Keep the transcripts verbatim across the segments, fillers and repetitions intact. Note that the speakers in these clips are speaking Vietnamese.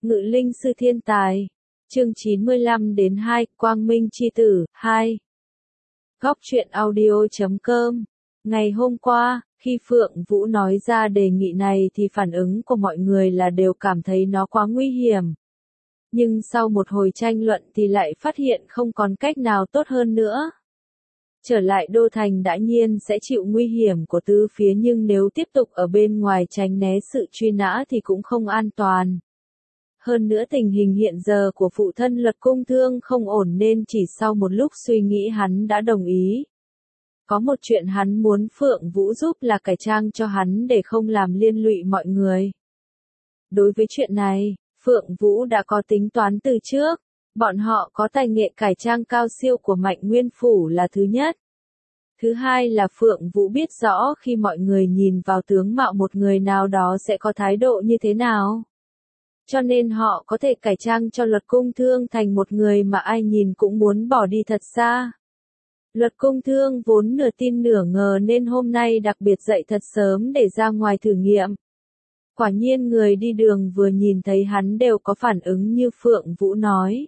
Ngự linh sư thiên tài. Chương chín mươi lăm đến hai, Quang Minh chi tử, hai. Góc truyện audio chấm com. Ngày hôm qua, khi Phượng Vũ nói ra đề nghị này thì phản ứng của mọi người là đều cảm thấy nó quá nguy hiểm. Nhưng sau một hồi tranh luận thì lại phát hiện không còn cách nào tốt hơn nữa. Trở lại đô thành đã nhiên sẽ chịu nguy hiểm của tứ phía, nhưng nếu tiếp tục ở bên ngoài tránh né sự truy nã thì cũng không an toàn. Hơn nữa tình hình hiện giờ của phụ thân Luật Cung Thương không ổn nên chỉ sau một lúc suy nghĩ hắn đã đồng ý. Có một chuyện hắn muốn Phượng Vũ giúp là cải trang cho hắn để không làm liên lụy mọi người. Đối với chuyện này, Phượng Vũ đã có tính toán từ trước. Bọn họ có tài nghệ cải trang cao siêu của Mạnh Nguyên Phủ là thứ nhất. Thứ hai là Phượng Vũ biết rõ khi mọi người nhìn vào tướng mạo một người nào đó sẽ có thái độ như thế nào. Cho nên họ có thể cải trang cho Luật Cung Thương thành một người mà ai nhìn cũng muốn bỏ đi thật xa. Luật Cung Thương vốn nửa tin nửa ngờ nên hôm nay đặc biệt dậy thật sớm để ra ngoài thử nghiệm. Quả nhiên người đi đường vừa nhìn thấy hắn đều có phản ứng như Phượng Vũ nói.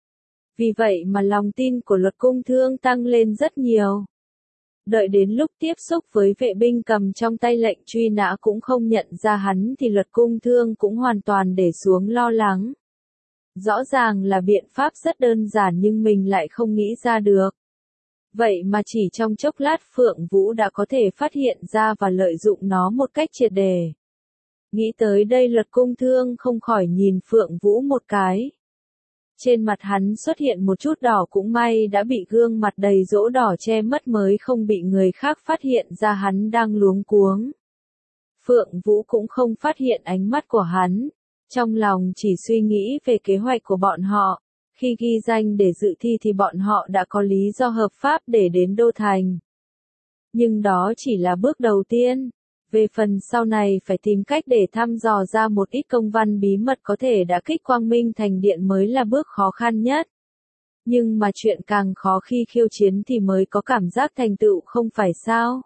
Vì vậy mà lòng tin của Luật Cung Thương tăng lên rất nhiều. Đợi đến lúc tiếp xúc với vệ binh cầm trong tay lệnh truy nã cũng không nhận ra hắn thì Luật Cung Thương cũng hoàn toàn để xuống lo lắng. Rõ ràng là biện pháp rất đơn giản nhưng mình lại không nghĩ ra được. Vậy mà chỉ trong chốc lát Phượng Vũ đã có thể phát hiện ra và lợi dụng nó một cách triệt để. Nghĩ tới đây Luật Cung Thương không khỏi nhìn Phượng Vũ một cái. Trên mặt hắn xuất hiện một chút đỏ, cũng may đã bị gương mặt đầy rỗ đỏ che mất mới không bị người khác phát hiện ra hắn đang luống cuống. Phượng Vũ cũng không phát hiện ánh mắt của hắn, trong lòng chỉ suy nghĩ về kế hoạch của bọn họ. Khi ghi danh để dự thi thì bọn họ đã có lý do hợp pháp để đến đô thành. Nhưng đó chỉ là bước đầu tiên. Về phần sau này phải tìm cách để thăm dò ra một ít công văn bí mật có thể đã kích Quang Minh thành điện mới là bước khó khăn nhất. Nhưng mà chuyện càng khó khi khiêu chiến thì mới có cảm giác thành tựu, không phải sao?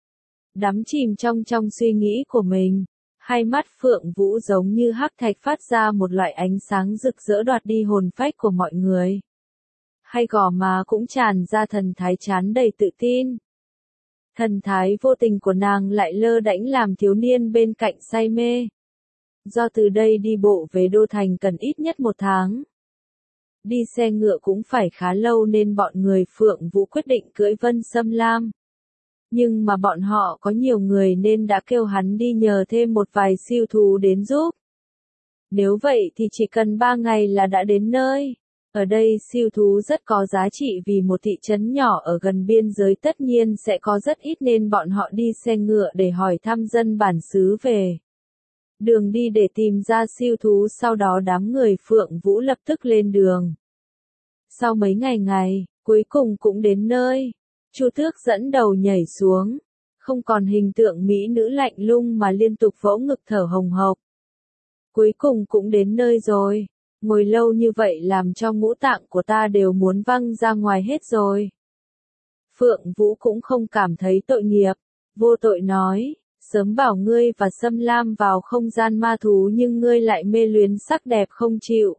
Đắm chìm trong trong suy nghĩ của mình, hai mắt Phượng Vũ giống như hắc thạch phát ra một loại ánh sáng rực rỡ đoạt đi hồn phách của mọi người. Hai gò má cũng tràn ra thần thái tràn đầy tự tin. Thần thái vô tình của nàng lại lơ đãng làm thiếu niên bên cạnh say mê. Do từ đây đi bộ về đô thành cần ít nhất một tháng. Đi xe ngựa cũng phải khá lâu nên bọn người Phượng Vũ quyết định cưỡi Vân Sâm Lam. Nhưng mà bọn họ có nhiều người nên đã kêu hắn đi nhờ thêm một vài siêu thú đến giúp. Nếu vậy thì chỉ cần ba ngày là đã đến nơi. Ở đây siêu thú rất có giá trị vì một thị trấn nhỏ ở gần biên giới tất nhiên sẽ có rất ít nên bọn họ đi xe ngựa để hỏi thăm dân bản xứ về đường đi để tìm ra siêu thú, sau đó đám người Phượng Vũ lập tức lên đường. Sau mấy ngày ngày, cuối cùng cũng đến nơi. Chu Tước dẫn đầu nhảy xuống, không còn hình tượng mỹ nữ lạnh lùng mà liên tục vỗ ngực thở hồng hộc. Cuối cùng cũng đến nơi rồi. Ngồi lâu như vậy làm cho ngũ tạng của ta đều muốn văng ra ngoài hết rồi. Phượng Vũ cũng không cảm thấy tội nghiệp, vô tội nói, sớm bảo ngươi và Sâm Lam vào không gian ma thú nhưng ngươi lại mê luyến sắc đẹp không chịu.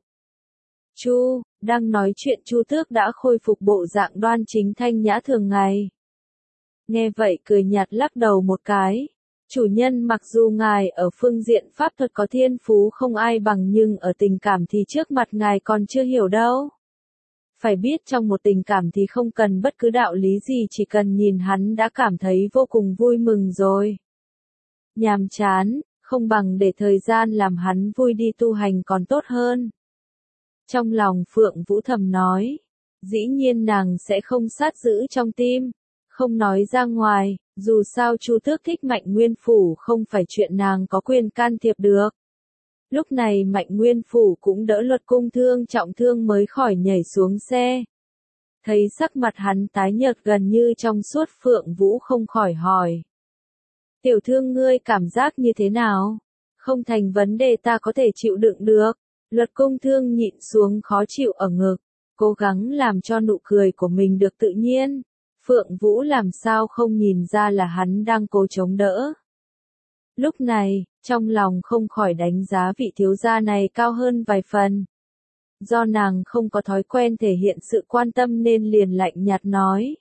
Chu, đang nói chuyện Chu Tước đã khôi phục bộ dạng đoan chính thanh nhã thường ngày. Nghe vậy cười nhạt lắc đầu một cái. Chủ nhân, mặc dù ngài ở phương diện pháp thuật có thiên phú không ai bằng nhưng ở tình cảm thì trước mặt ngài còn chưa hiểu đâu. Phải biết trong một tình cảm thì không cần bất cứ đạo lý gì, chỉ cần nhìn hắn đã cảm thấy vô cùng vui mừng rồi. Nhàm chán, không bằng để thời gian làm hắn vui đi tu hành còn tốt hơn. Trong lòng Phượng Vũ thầm nói, dĩ nhiên nàng sẽ không sát giữ trong tim, không nói ra ngoài. Dù sao Chu Tước thích Mạnh Nguyên Phủ không phải chuyện nàng có quyền can thiệp được. Lúc này Mạnh Nguyên Phủ cũng đỡ Luật Cung Thương trọng thương mới khỏi nhảy xuống xe. Thấy sắc mặt hắn tái nhợt gần như trong suốt, Phượng Vũ không khỏi hỏi. Tiểu thương, ngươi cảm giác như thế nào? Không thành vấn đề, ta có thể chịu đựng được. Luật Cung Thương nhịn xuống khó chịu ở ngực, cố gắng làm cho nụ cười của mình được tự nhiên. Phượng Vũ làm sao không nhìn ra là hắn đang cố chống đỡ. Lúc này, trong lòng không khỏi đánh giá vị thiếu gia này cao hơn vài phần. Do nàng không có thói quen thể hiện sự quan tâm nên liền lạnh nhạt nói.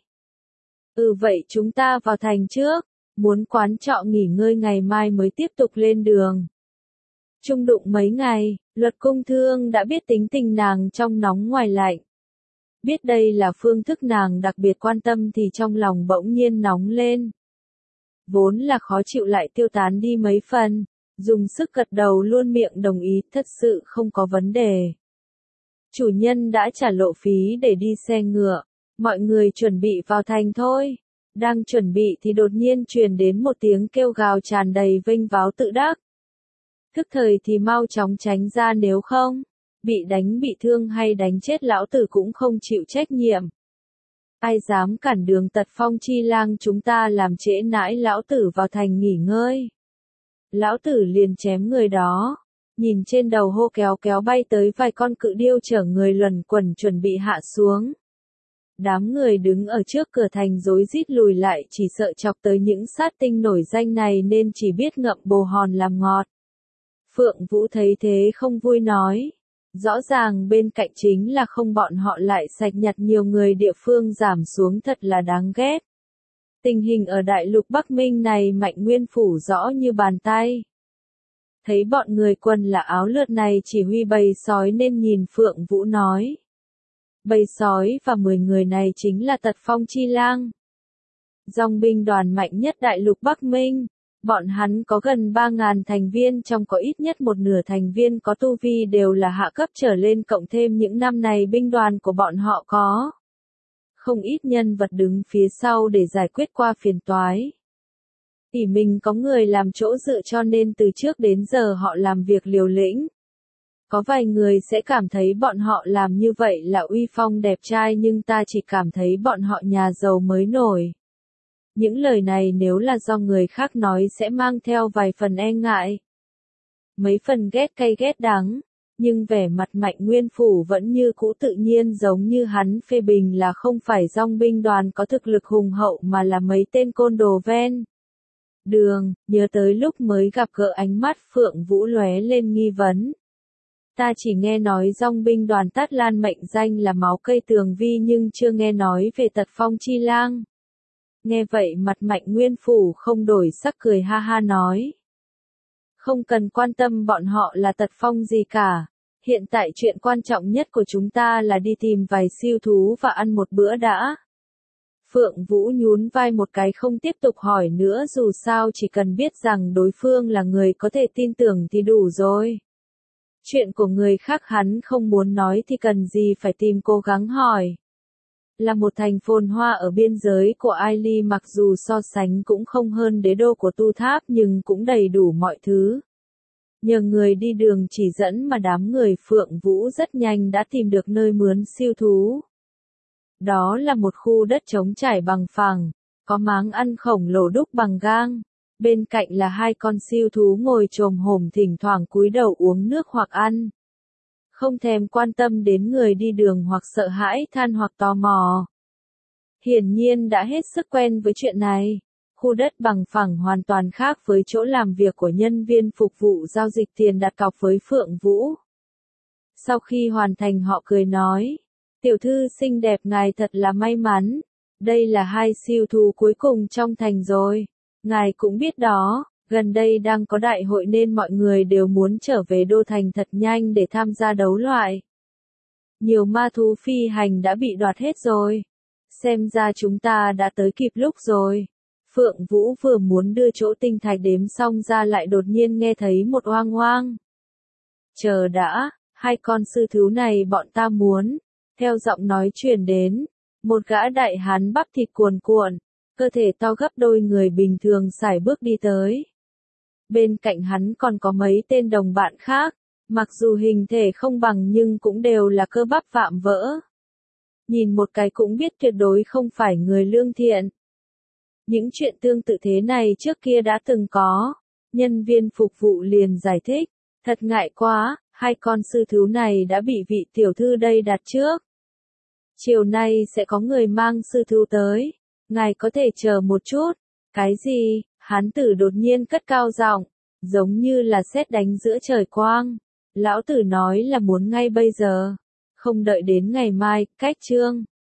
Ừ vậy chúng ta vào thành trước, muốn quán trọ nghỉ ngơi ngày mai mới tiếp tục lên đường. Chung đụng mấy ngày, Luật Công Thương đã biết tính tình nàng trong nóng ngoài lạnh. Biết đây là phương thức nàng đặc biệt quan tâm thì trong lòng bỗng nhiên nóng lên. Vốn là khó chịu lại tiêu tán đi mấy phần, dùng sức gật đầu luôn miệng đồng ý, thật sự không có vấn đề. Chủ nhân đã trả lộ phí để đi xe ngựa, mọi người chuẩn bị vào thành thôi. Đang chuẩn bị thì đột nhiên truyền đến một tiếng kêu gào tràn đầy vênh váo tự đắc. Thức thời thì mau chóng tránh ra, nếu không, bị đánh bị thương hay đánh chết lão tử cũng không chịu trách nhiệm. Ai dám cản đường Tật Phong Chi Lang chúng ta làm trễ nãi lão tử vào thành nghỉ ngơi. Lão tử liền chém người đó. Nhìn trên đầu hô kéo kéo bay tới vài con cự điêu chở người luẩn quẩn chuẩn bị hạ xuống. Đám người đứng ở trước cửa thành rối rít lùi lại, chỉ sợ chọc tới những sát tinh nổi danh này nên chỉ biết ngậm bồ hòn làm ngọt. Phượng Vũ thấy thế không vui nói. Rõ ràng bên cạnh chính là không, bọn họ lại sạch nhặt nhiều người địa phương giảm xuống, thật là đáng ghét. Tình hình ở đại lục Bắc Minh này Mạnh Nguyên phủ rõ như bàn tay. Thấy bọn người quần là áo lượt này chỉ huy bầy sói nên nhìn Phượng Vũ nói. Bầy sói và mười người này chính là Tật Phong Chi Lang. Dòng binh đoàn mạnh nhất đại lục Bắc Minh. Bọn hắn có gần ba ngàn thành viên, trong có ít nhất một nửa thành viên có tu vi đều là hạ cấp trở lên, cộng thêm những năm này binh đoàn của bọn họ có không ít nhân vật đứng phía sau để giải quyết qua phiền toái. Ỷ mình có người làm chỗ dựa cho nên từ trước đến giờ họ làm việc liều lĩnh. Có vài người sẽ cảm thấy bọn họ làm như vậy là uy phong đẹp trai, nhưng ta chỉ cảm thấy bọn họ nhà giàu mới nổi. Những lời này nếu là do người khác nói sẽ mang theo vài phần e ngại. Mấy phần ghét cay ghét đắng, nhưng vẻ mặt Mạnh Nguyên phủ vẫn như cũ tự nhiên, giống như hắn phê bình là không phải dòng binh đoàn có thực lực hùng hậu mà là mấy tên côn đồ ven đường. Nhớ tới lúc mới gặp gỡ, ánh mắt Phượng Vũ lóe lên nghi vấn. Ta chỉ nghe nói dòng binh đoàn Tát Lan mệnh danh là máu cây tường vi, nhưng chưa nghe nói về Tật Phong Chi Lang. Nghe vậy mặt Mạnh Nguyên phủ không đổi sắc, cười ha ha nói. Không cần quan tâm bọn họ là tật phong gì cả. Hiện tại chuyện quan trọng nhất của chúng ta là đi tìm vài siêu thú và ăn một bữa đã. Phượng Vũ nhún vai một cái, không tiếp tục hỏi nữa, dù sao chỉ cần biết rằng đối phương là người có thể tin tưởng thì đủ rồi. Chuyện của người khác hắn không muốn nói thì cần gì phải tìm cố gắng hỏi. Là một thành phồn hoa ở biên giới của Ai Ly, mặc dù so sánh cũng không hơn đế đô của Tu Tháp nhưng cũng đầy đủ mọi thứ. Nhờ người đi đường chỉ dẫn mà đám người Phượng Vũ rất nhanh đã tìm được nơi mướn siêu thú. Đó là một khu đất trống trải bằng phẳng, có máng ăn khổng lồ đúc bằng gang. Bên cạnh là hai con siêu thú ngồi chồm hổm, thỉnh thoảng cúi đầu uống nước hoặc ăn. Không thèm quan tâm đến người đi đường hoặc sợ hãi than hoặc tò mò. Hiển nhiên đã hết sức quen với chuyện này. Khu đất bằng phẳng hoàn toàn khác với chỗ làm việc của nhân viên phục vụ giao dịch tiền đặt cọc với Phượng Vũ. Sau khi hoàn thành họ cười nói. Tiểu thư xinh đẹp, ngài thật là may mắn. Đây là hai siêu thú cuối cùng trong thành rồi. Ngài cũng biết đó. Gần đây đang có đại hội nên mọi người đều muốn trở về đô thành thật nhanh để tham gia đấu loại. Nhiều ma thú phi hành đã bị đoạt hết rồi. Xem ra chúng ta đã tới kịp lúc rồi. Phượng Vũ vừa muốn đưa chỗ tinh thạch đếm xong ra lại đột nhiên nghe thấy một oang oang. Chờ đã, hai con sư thú này bọn ta muốn. Theo giọng nói truyền đến, một gã đại hán bắp thịt cuồn cuộn, cơ thể to gấp đôi người bình thường sải bước đi tới. Bên cạnh hắn còn có mấy tên đồng bạn khác, mặc dù hình thể không bằng nhưng cũng đều là cơ bắp vạm vỡ. Nhìn một cái cũng biết tuyệt đối không phải người lương thiện. Những chuyện tương tự thế này trước kia đã từng có. Nhân viên phục vụ liền giải thích, thật ngại quá, hai con sư thú này đã bị vị tiểu thư đây đặt trước. Chiều nay sẽ có người mang sư thú tới, ngài có thể chờ một chút. Cái gì? Hán tử đột nhiên cất cao giọng, giống như là sét đánh giữa trời quang. Lão tử nói là muốn ngay bây giờ, không đợi đến ngày mai, cách chương.